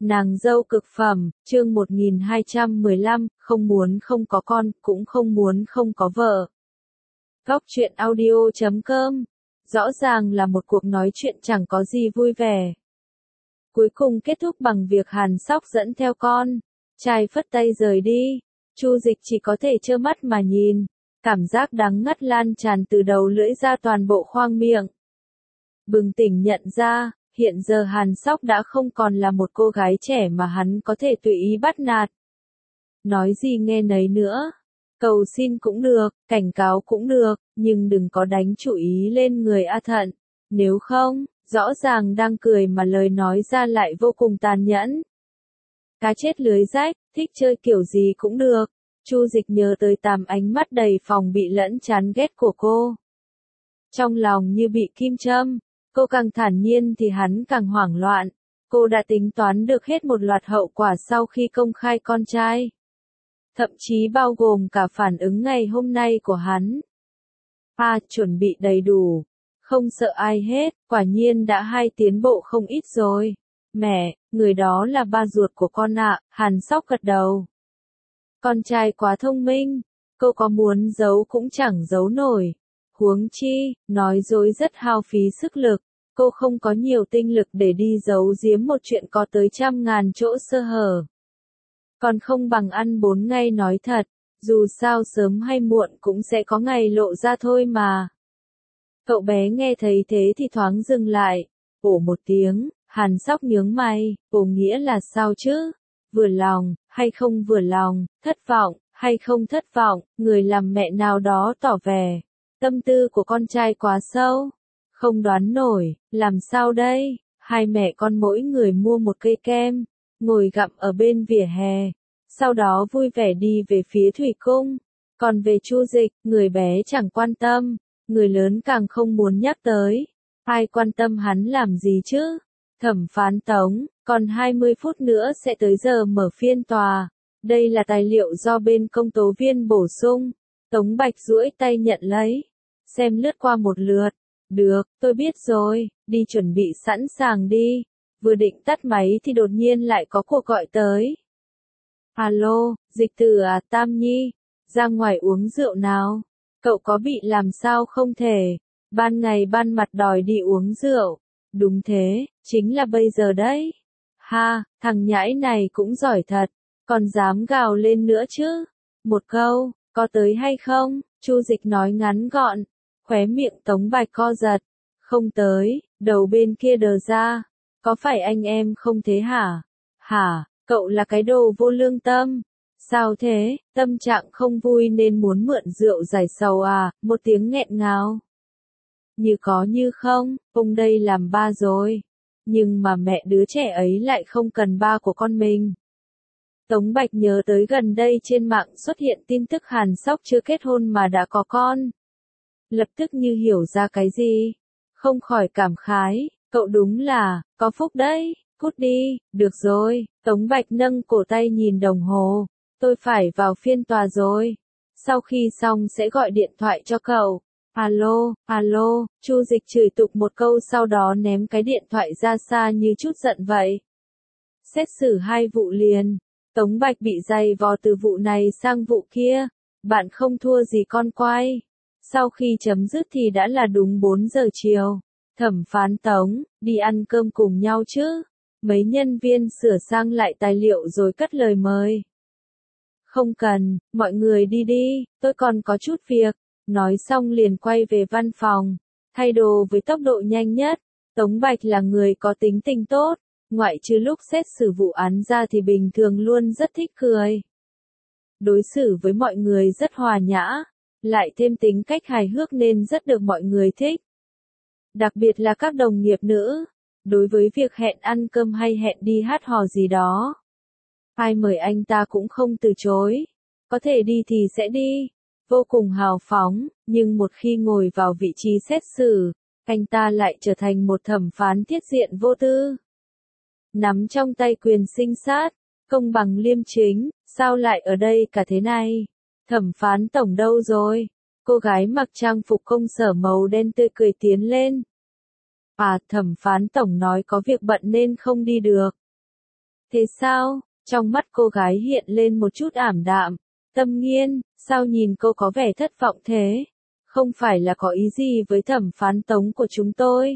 Nàng dâu cực phẩm, chương 1215, không muốn không có con, cũng không muốn không có vợ. Góc truyện audio.com. Rõ ràng là một cuộc nói chuyện chẳng có gì vui vẻ. Cuối cùng kết thúc bằng việc Hàn Sóc dẫn theo con trai phất tay rời đi. Chu Dịch chỉ có thể trơ mắt mà nhìn. Cảm giác đắng ngắt lan tràn từ đầu lưỡi ra toàn bộ khoang miệng. Bừng tỉnh nhận ra, hiện giờ Hàn Sóc đã không còn là một cô gái trẻ mà hắn có thể tùy ý bắt nạt. Nói gì nghe nấy nữa. Cầu xin cũng được, cảnh cáo cũng được, nhưng đừng có đánh chủ ý lên người A Thận. Nếu không, rõ ràng đang cười mà lời nói ra lại vô cùng tàn nhẫn. Cá chết lưới rách, thích chơi kiểu gì cũng được. Chu Dịch nhớ tới Tàm ánh mắt đầy phòng bị lẫn chán ghét của cô. Trong lòng như bị kim châm. Cô càng thản nhiên thì hắn càng hoảng loạn. Cô đã tính toán được hết một loạt hậu quả sau khi công khai con trai. Thậm chí bao gồm cả phản ứng ngày hôm nay của hắn. Chuẩn bị đầy đủ. Không sợ ai hết, quả nhiên đã tiến bộ không ít rồi. Mẹ, người đó là ba ruột của con ạ, Hàn Sóc gật đầu. Con trai quá thông minh, cô có muốn giấu cũng chẳng giấu nổi. Huống chi, nói dối rất hao phí sức lực, cô không có nhiều tinh lực để đi giấu giếm một chuyện có tới 100.000 chỗ sơ hở. Còn không bằng ăn 4 ngày nói thật, dù sao sớm hay muộn cũng sẽ có ngày lộ ra thôi mà. Cậu bé nghe thấy thế thì thoáng dừng lại, ồ một tiếng, Hàn Sóc nhướng mày, ồ nghĩa là sao chứ? Vừa lòng, hay không vừa lòng, thất vọng, hay không thất vọng, người làm mẹ nào đó tỏ vẻ. Tâm tư của con trai quá sâu, không đoán nổi, làm sao đây? Hai mẹ con mỗi người mua một cây kem, ngồi gặm ở bên vỉa hè, sau đó vui vẻ đi về phía thủy cung. Còn về Chu Dịch, người bé chẳng quan tâm, người lớn càng không muốn nhắc tới. Ai quan tâm hắn làm gì chứ? Thẩm phán Tống, còn 20 phút nữa sẽ tới giờ mở phiên tòa. Đây là tài liệu do bên công tố viên bổ sung. Tống Bạch duỗi tay nhận lấy. Xem lướt qua một lượt. Được, tôi biết rồi, đi chuẩn bị sẵn sàng đi. Vừa định tắt máy thì đột nhiên lại có cuộc gọi tới. Alo, Dịch Tử à, Tam Nhi, ra ngoài uống rượu nào. Cậu có bị làm sao không thể, ban ngày ban mặt đòi đi uống rượu. Đúng thế, chính là bây giờ đấy. Ha, thằng nhãi này cũng giỏi thật, còn dám gào lên nữa chứ. Một câu, có tới hay không? Chu Dịch nói ngắn gọn. Khóe miệng Tống Bạch co giật. Không tới, đầu bên kia đờ ra. Có phải anh em không thế hả? Hả, cậu là cái đồ vô lương tâm. Sao thế, tâm trạng không vui nên muốn mượn rượu giải sầu à, một tiếng nghẹn ngào. Như có như không, ông đây làm ba rồi. Nhưng mà mẹ đứa trẻ ấy lại không cần ba của con mình. Tống Bạch nhớ tới gần đây trên mạng xuất hiện tin tức Hàn Sóc chưa kết hôn mà đã có con. Lập tức như hiểu ra cái gì. Không khỏi cảm khái, cậu đúng là, có phúc đấy, cút đi, được rồi. Tống Bạch nâng cổ tay nhìn đồng hồ. Tôi phải vào phiên tòa rồi. Sau khi xong sẽ gọi điện thoại cho cậu. Alo, alo, Chu Dịch chửi tục một câu sau đó ném cái điện thoại ra xa như chút giận vậy. Xét xử 2 vụ liền. Tống Bạch bị dày vò từ vụ này sang vụ kia. Bạn không thua gì con quay. Sau khi chấm dứt thì đã là đúng 4 giờ chiều. Thẩm phán Tống, đi ăn cơm cùng nhau chứ. Mấy nhân viên sửa sang lại tài liệu rồi cất lời mời. Không cần, mọi người đi đi, tôi còn có chút việc. Nói xong liền quay về văn phòng, thay đồ với tốc độ nhanh nhất. Tống Bạch là người có tính tình tốt, ngoại trừ lúc xét xử vụ án ra thì bình thường luôn rất thích cười. Đối xử với mọi người rất hòa nhã, lại thêm tính cách hài hước nên rất được mọi người thích. Đặc biệt là các đồng nghiệp nữ, đối với việc hẹn ăn cơm hay hẹn đi hát hò gì đó. Ai mời anh ta cũng không từ chối, có thể đi thì sẽ đi. Vô cùng hào phóng, nhưng một khi ngồi vào vị trí xét xử, anh ta lại trở thành một thẩm phán tiết diện vô tư. Nắm trong tay quyền sinh sát, công bằng liêm chính, sao lại ở đây cả thế này? Thẩm phán tổng đâu rồi? Cô gái mặc trang phục công sở màu đen tươi cười tiến lên. Thẩm phán tổng nói có việc bận nên không đi được. Thế sao? Trong mắt cô gái hiện lên một chút ảm đạm. Tâm Nghiên, sao nhìn cô có vẻ thất vọng thế? Không phải là có ý gì với thẩm phán Tống của chúng tôi?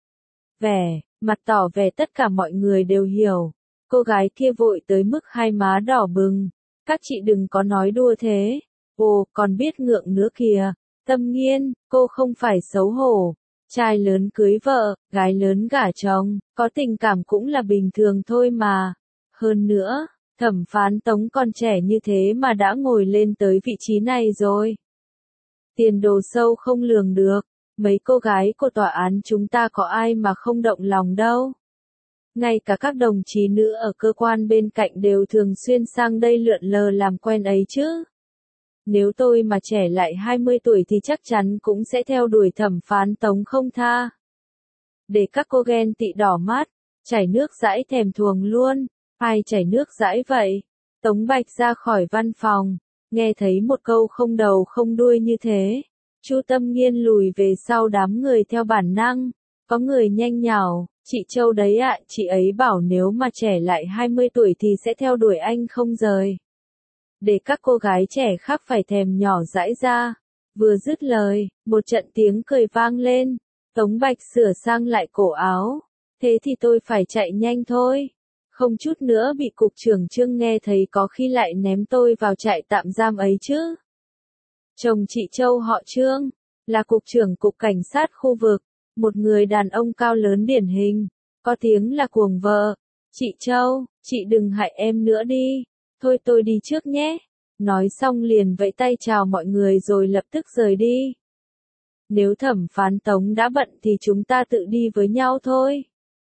Mặt tỏ vẻ tất cả mọi người đều hiểu. Cô gái kia vội tới mức hai má đỏ bừng. Các chị đừng có nói đùa thế. Ồ, còn biết ngượng nữa kìa. Tâm Nghiên, cô không phải xấu hổ. Trai lớn cưới vợ, gái lớn gả chồng, có tình cảm cũng là bình thường thôi mà. Hơn nữa, thẩm phán Tống còn trẻ như thế mà đã ngồi lên tới vị trí này rồi. Tiền đồ sâu không lường được, mấy cô gái của tòa án chúng ta có ai mà không động lòng đâu. Ngay cả các đồng chí nữ ở cơ quan bên cạnh đều thường xuyên sang đây lượn lờ làm quen ấy chứ. Nếu tôi mà trẻ lại 20 tuổi thì chắc chắn cũng sẽ theo đuổi thẩm phán Tống không tha. Để các cô ghen tị đỏ mắt, chảy nước dãi thèm thuồng luôn. Ai chảy nước dãi vậy? Tống Bạch ra khỏi văn phòng, nghe thấy một câu không đầu không đuôi như thế. Chu Tâm Nghiên lùi về sau đám người theo bản năng. Có người nhanh nhảu, chị Châu đấy ạ, chị ấy bảo nếu mà trẻ lại 20 tuổi thì sẽ theo đuổi anh không rời. Để các cô gái trẻ khác phải thèm nhỏ dãi ra. Vừa dứt lời, một trận tiếng cười vang lên. Tống Bạch sửa sang lại cổ áo. Thế thì tôi phải chạy nhanh thôi. Không chút nữa bị cục trưởng Trương nghe thấy có khi lại ném tôi vào trại tạm giam ấy chứ. Chồng chị Châu họ Trương, là cục trưởng cục cảnh sát khu vực, một người đàn ông cao lớn điển hình, có tiếng là cuồng vợ. Chị Châu, chị đừng hại em nữa đi, thôi tôi đi trước nhé. Nói xong liền vẫy tay chào mọi người rồi lập tức rời đi. Nếu thẩm phán Tống đã bận thì chúng ta tự đi với nhau thôi.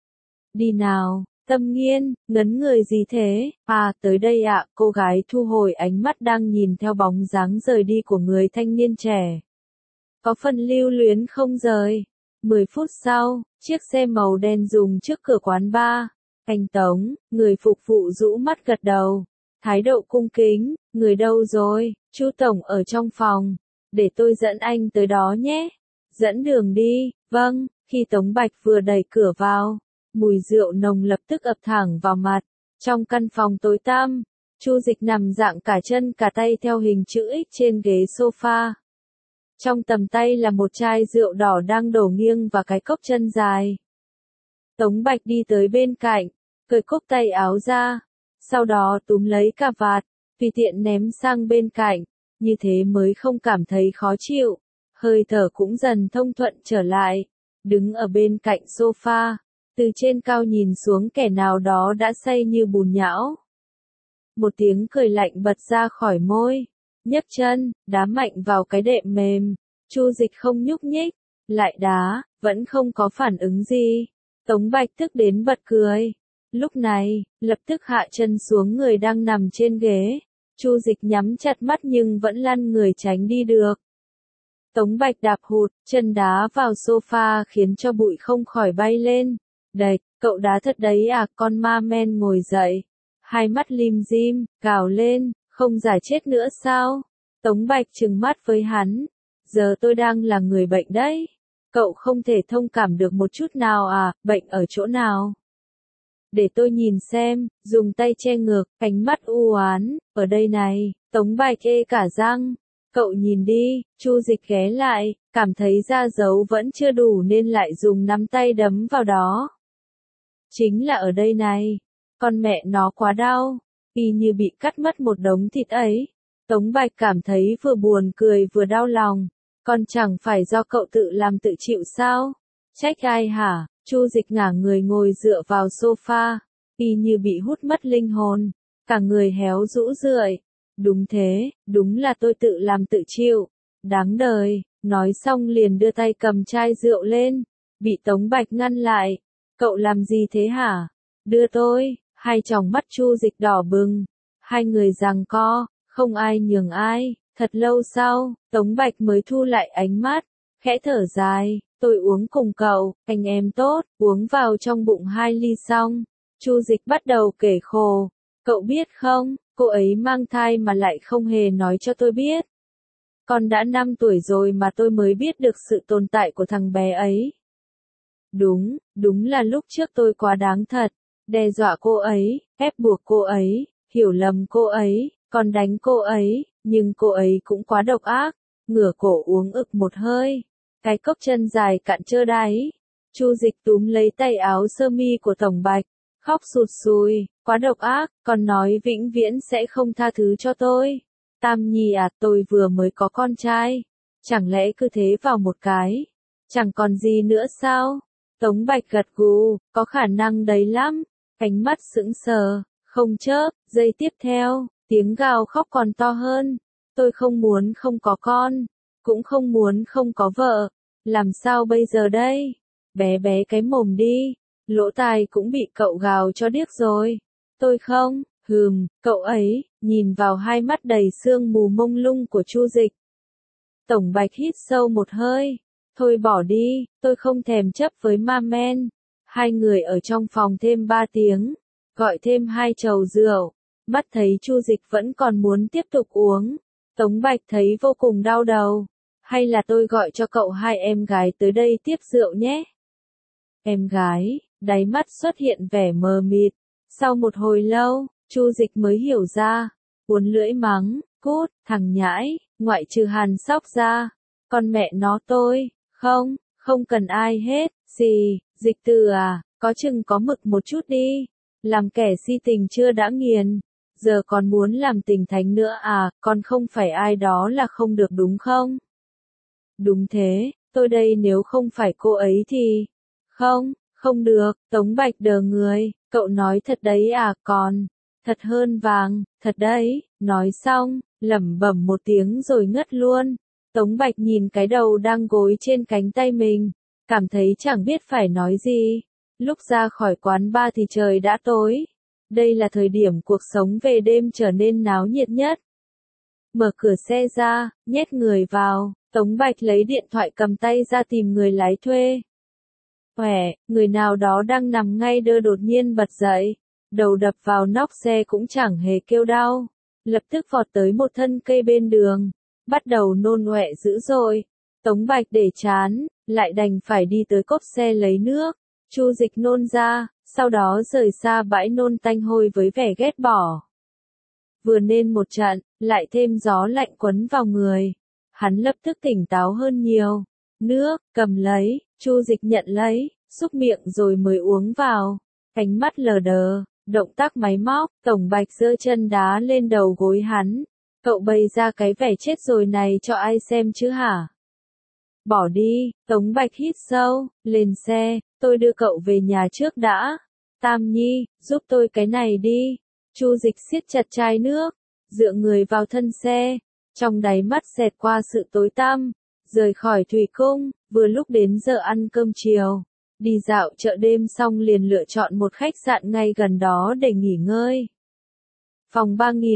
Đi nào. Tâm Nghiên, ngấn người gì thế? À, tới đây ạ, cô gái thu hồi ánh mắt đang nhìn theo bóng dáng rời đi của người thanh niên trẻ. Có phần lưu luyến không rời. 10 phút sau, chiếc xe màu đen dừng trước cửa quán bar. Anh Tống, người phục vụ rũ mắt gật đầu. Thái độ cung kính, người đâu rồi? Chu Tổng ở trong phòng. Để tôi dẫn anh tới đó nhé. Dẫn đường đi, vâng, khi Tống Bạch vừa đẩy cửa vào. Mùi rượu nồng lập tức ập thẳng vào mặt. Trong căn phòng tối tăm, Chu Dịch nằm dạng cả chân cả tay theo hình chữ X trên ghế sofa. Trong tầm tay là một chai rượu đỏ đang đổ nghiêng và cái cốc chân dài. Tống Bạch đi tới bên cạnh, cởi cúc tay áo ra, sau đó túm lấy cà vạt, tùy tiện ném sang bên cạnh, như thế mới không cảm thấy khó chịu, hơi thở cũng dần thông thuận trở lại. Đứng ở bên cạnh sofa, từ trên cao nhìn xuống kẻ nào đó đã say như bùn nhão. Một tiếng cười lạnh bật ra khỏi môi, nhấc chân, đá mạnh vào cái đệm mềm. Chu Dịch không nhúc nhích, lại đá, vẫn không có phản ứng gì. Tống Bạch tức đến bật cười. Lúc này, lập tức hạ chân xuống người đang nằm trên ghế. Chu Dịch nhắm chặt mắt nhưng vẫn lăn người tránh đi được. Tống Bạch đạp hụt, chân đá vào sofa khiến cho bụi không khỏi bay lên. Đạch, cậu đá thật đấy à, con ma men ngồi dậy. Hai mắt lim dim, gào lên, không giải chết nữa sao? Tống Bạch trừng mắt với hắn. Giờ tôi đang là người bệnh đấy. Cậu không thể thông cảm được một chút nào à, bệnh ở chỗ nào? Để tôi nhìn xem, dùng tay che ngực, ánh mắt u oán, ở đây này. Tống Bạch ê cả răng. Cậu nhìn đi, Chu Dịch ghé lại, cảm thấy da dấu vẫn chưa đủ nên lại dùng nắm tay đấm vào đó. Chính là ở đây này. Con mẹ nó quá đau, y như bị cắt mất một đống thịt ấy. Tống Bạch cảm thấy vừa buồn cười vừa đau lòng. Còn chẳng phải do cậu tự làm tự chịu sao? Trách ai hả? Chu Dịch ngả người ngồi dựa vào sofa, y như bị hút mất linh hồn, cả người héo rũ rượi. Đúng thế, đúng là tôi tự làm tự chịu. Đáng đời, nói xong liền đưa tay cầm chai rượu lên, bị Tống Bạch ngăn lại. Cậu làm gì thế hả? Đưa tôi. Hai tròng mắt Chu Dịch đỏ bừng. Hai người giằng co, không ai nhường ai. Thật lâu sau, Tống Bạch mới thu lại ánh mắt, khẽ thở dài. Tôi uống cùng cậu, anh em tốt, uống vào trong bụng 2 ly xong. Chu Dịch bắt đầu kể khổ. Cậu biết không, cô ấy mang thai mà lại không hề nói cho tôi biết. Con đã 5 tuổi rồi mà tôi mới biết được sự tồn tại của thằng bé ấy. Đúng là lúc trước tôi quá đáng thật. đe dọa cô ấy, ép buộc cô ấy, hiểu lầm cô ấy, còn đánh cô ấy, nhưng cô ấy cũng quá độc ác, ngửa cổ uống ực một hơi. Cái cốc chân dài cạn trơ đáy. Chu Dịch túm lấy tay áo sơ mi của Tổng Bạch, khóc sụt sùi, quá độc ác, còn nói vĩnh viễn sẽ không tha thứ cho tôi. Tam Nhi à, tôi vừa mới có con trai, chẳng lẽ cứ thế vào một cái, chẳng còn gì nữa sao? Tống Bạch gật gù, có khả năng đấy lắm, ánh mắt sững sờ, không chớp, giây tiếp theo, tiếng gào khóc còn to hơn. Tôi không muốn không có con, cũng không muốn không có vợ, làm sao bây giờ đây? Bé bé cái mồm đi, lỗ tai cũng bị cậu gào cho điếc rồi. Tôi không, cậu ấy, nhìn vào hai mắt đầy sương mù mông lung của Chu Dịch. Tổng Bạch hít sâu một hơi, thôi bỏ đi, tôi không thèm chấp với ma men. Hai người ở trong phòng thêm 3 tiếng, gọi thêm 2 chầu rượu, mắt thấy Chu Dịch vẫn còn muốn tiếp tục uống. Tống Bạch thấy vô cùng đau đầu. Hay là tôi gọi cho cậu hai em gái tới đây tiếp rượu nhé? Em gái, đáy mắt xuất hiện vẻ mờ mịt. Sau một hồi lâu, Chu Dịch mới hiểu ra, uốn lưỡi mắng, cút, thằng nhãi, ngoại trừ Hàn Sóc ra, con mẹ nó tôi, không cần ai hết, gì, Dịch Từ à, có chừng có mực một chút đi, làm kẻ si tình chưa đã nghiền, giờ còn muốn làm tình thánh nữa à, còn không phải ai đó là không được đúng không? Đúng thế, tôi đây nếu không phải cô ấy thì, không được, Tống Bạch đờ người, cậu nói thật đấy à, còn, thật hơn vàng, thật đấy, nói xong, lẩm bẩm một tiếng rồi ngất luôn. Tống Bạch nhìn cái đầu đang gối trên cánh tay mình, cảm thấy chẳng biết phải nói gì. Lúc ra khỏi quán bar thì trời đã tối. Đây là thời điểm cuộc sống về đêm trở nên náo nhiệt nhất. Mở cửa xe ra, nhét người vào, Tống Bạch lấy điện thoại cầm tay ra tìm người lái thuê. Người nào đó đang nằm ngay đơ đột nhiên bật dậy, đầu đập vào nóc xe cũng chẳng hề kêu đau, lập tức vọt tới một thân cây bên đường, bắt đầu nôn ọe dữ dội. Tống Bạch để chán, lại đành phải đi tới cốp xe lấy nước. Chu Dịch nôn ra, sau đó rời xa bãi nôn tanh hôi với vẻ ghét bỏ. Vừa nên một trận, lại thêm gió lạnh quấn vào người. Hắn lập tức tỉnh táo hơn nhiều. Nước, cầm lấy, Chu Dịch nhận lấy, xúc miệng rồi mới uống vào. Ánh mắt lờ đờ, động tác máy móc, Tổng Bạch giơ chân đá lên đầu gối hắn. Cậu bày ra cái vẻ chết rồi này cho ai xem chứ hả? Bỏ đi, Tống Bạch hít sâu, lên xe, tôi đưa cậu về nhà trước đã. Tam Nhi, giúp tôi cái này đi. Chu Dịch siết chặt chai nước, dựa người vào thân xe, trong đáy mắt xẹt qua sự tối tăm. Rời khỏi Thủy Cung, vừa lúc đến giờ ăn cơm chiều. Đi dạo chợ đêm xong liền lựa chọn một khách sạn ngay gần đó để nghỉ ngơi. Phòng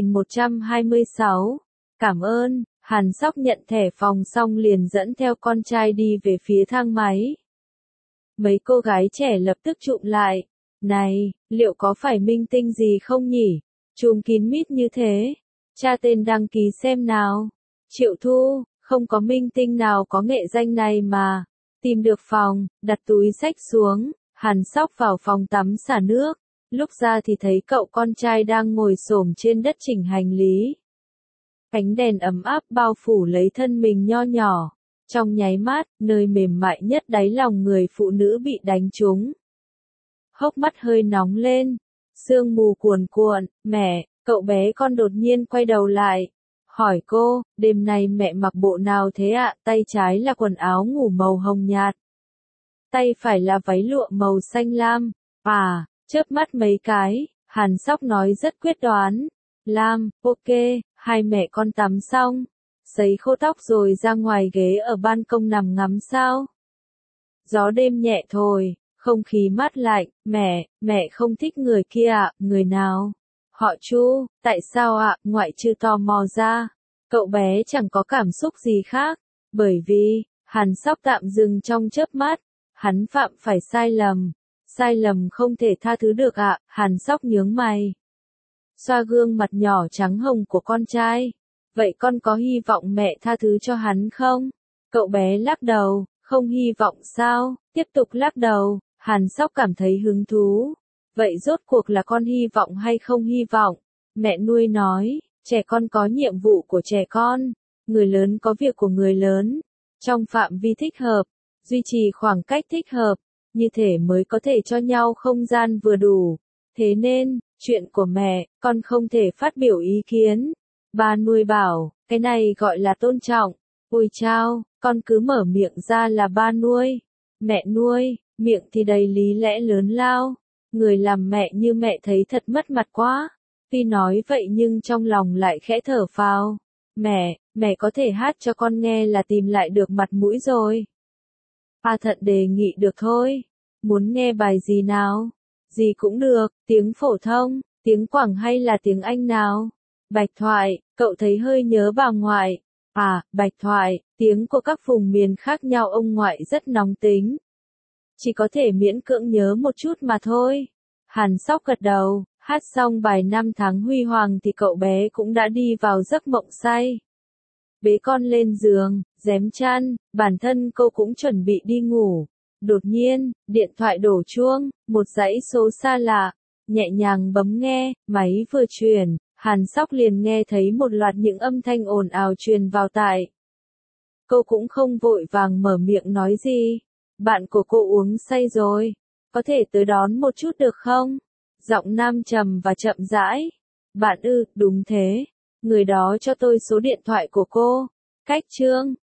3126. Cảm ơn, Hàn Sóc nhận thẻ phòng xong liền dẫn theo con trai đi về phía thang máy. Mấy cô gái trẻ lập tức chụm lại. Này, liệu có phải minh tinh gì không nhỉ? Chùm kín mít như thế. Tra tên đăng ký xem nào. Triệu Thu, không có minh tinh nào có nghệ danh này mà. Tìm được phòng, đặt túi xách xuống, Hàn Sóc vào phòng tắm xả nước. Lúc ra thì thấy cậu con trai đang ngồi xổm trên đất chỉnh hành lý. Ánh đèn ấm áp bao phủ lấy thân mình nho nhỏ. Trong nháy mắt, nơi mềm mại nhất đáy lòng người phụ nữ bị đánh trúng. Hốc mắt hơi nóng lên. Sương mù cuồn cuộn, mẹ, cậu bé con đột nhiên quay đầu lại. Hỏi cô, đêm nay mẹ mặc bộ nào thế ạ? Tay trái là quần áo ngủ màu hồng nhạt. Tay phải là váy lụa màu xanh lam. À, chớp mắt mấy cái, Hàn Sóc nói rất quyết đoán. Lam, ok, hai mẹ con tắm xong. Sấy khô tóc rồi ra ngoài ghế ở ban công nằm ngắm sao. Gió đêm nhẹ thổi, không khí mát lạnh. Mẹ không thích người kia ạ, người nào? Họ Chu, tại sao ạ? Ngoại trừ tò mò ra, cậu bé chẳng có cảm xúc gì khác, bởi vì, Hàn Sóc tạm dừng trong chớp mắt, hắn phạm phải sai lầm không thể tha thứ được ạ. Hàn Sóc nhướng mày, xoa gương mặt nhỏ trắng hồng của con trai, vậy con có hy vọng mẹ tha thứ cho hắn không? Cậu bé lắc đầu, không hy vọng sao? Tiếp tục lắc đầu. Hàn Sóc cảm thấy hứng thú. Vậy rốt cuộc là con hy vọng hay không hy vọng? Mẹ nuôi nói, trẻ con có nhiệm vụ của trẻ con, người lớn có việc của người lớn, trong phạm vi thích hợp, duy trì khoảng cách thích hợp, như thể mới có thể cho nhau không gian vừa đủ. Thế nên, chuyện của mẹ, con không thể phát biểu ý kiến. Ba nuôi bảo, cái này gọi là tôn trọng. Ôi chao, con cứ mở miệng ra là ba nuôi. Mẹ nuôi, miệng thì đầy lý lẽ lớn lao. Người làm mẹ như mẹ thấy thật mất mặt quá. Tuy nói vậy nhưng trong lòng lại khẽ thở phào. Mẹ có thể hát cho con nghe là tìm lại được mặt mũi rồi. A Thận đề nghị được thôi. Muốn nghe bài gì nào? Gì cũng được, tiếng phổ thông, tiếng Quảng hay là tiếng Anh nào? Bạch thoại, cậu thấy hơi nhớ bà ngoại. À, bạch thoại, tiếng của các vùng miền khác nhau ông ngoại rất nóng tính. Chỉ có thể miễn cưỡng nhớ một chút mà thôi. Hàn Sóc gật đầu, hát xong bài năm tháng huy hoàng thì cậu bé cũng đã đi vào giấc mộng say. Bế con lên giường, rém chăn, bản thân cô cũng chuẩn bị đi ngủ. Đột nhiên, điện thoại đổ chuông, một dãy số xa lạ. Nhẹ nhàng bấm nghe, máy vừa truyền, Hàn Sóc liền nghe thấy một loạt những âm thanh ồn ào truyền vào tai. Cô cũng không vội vàng mở miệng nói gì. Bạn của cô uống say rồi. Có thể tới đón một chút được không? Giọng nam trầm và chậm rãi. Bạn ư, đúng thế. Người đó cho tôi số điện thoại của cô. Cách chương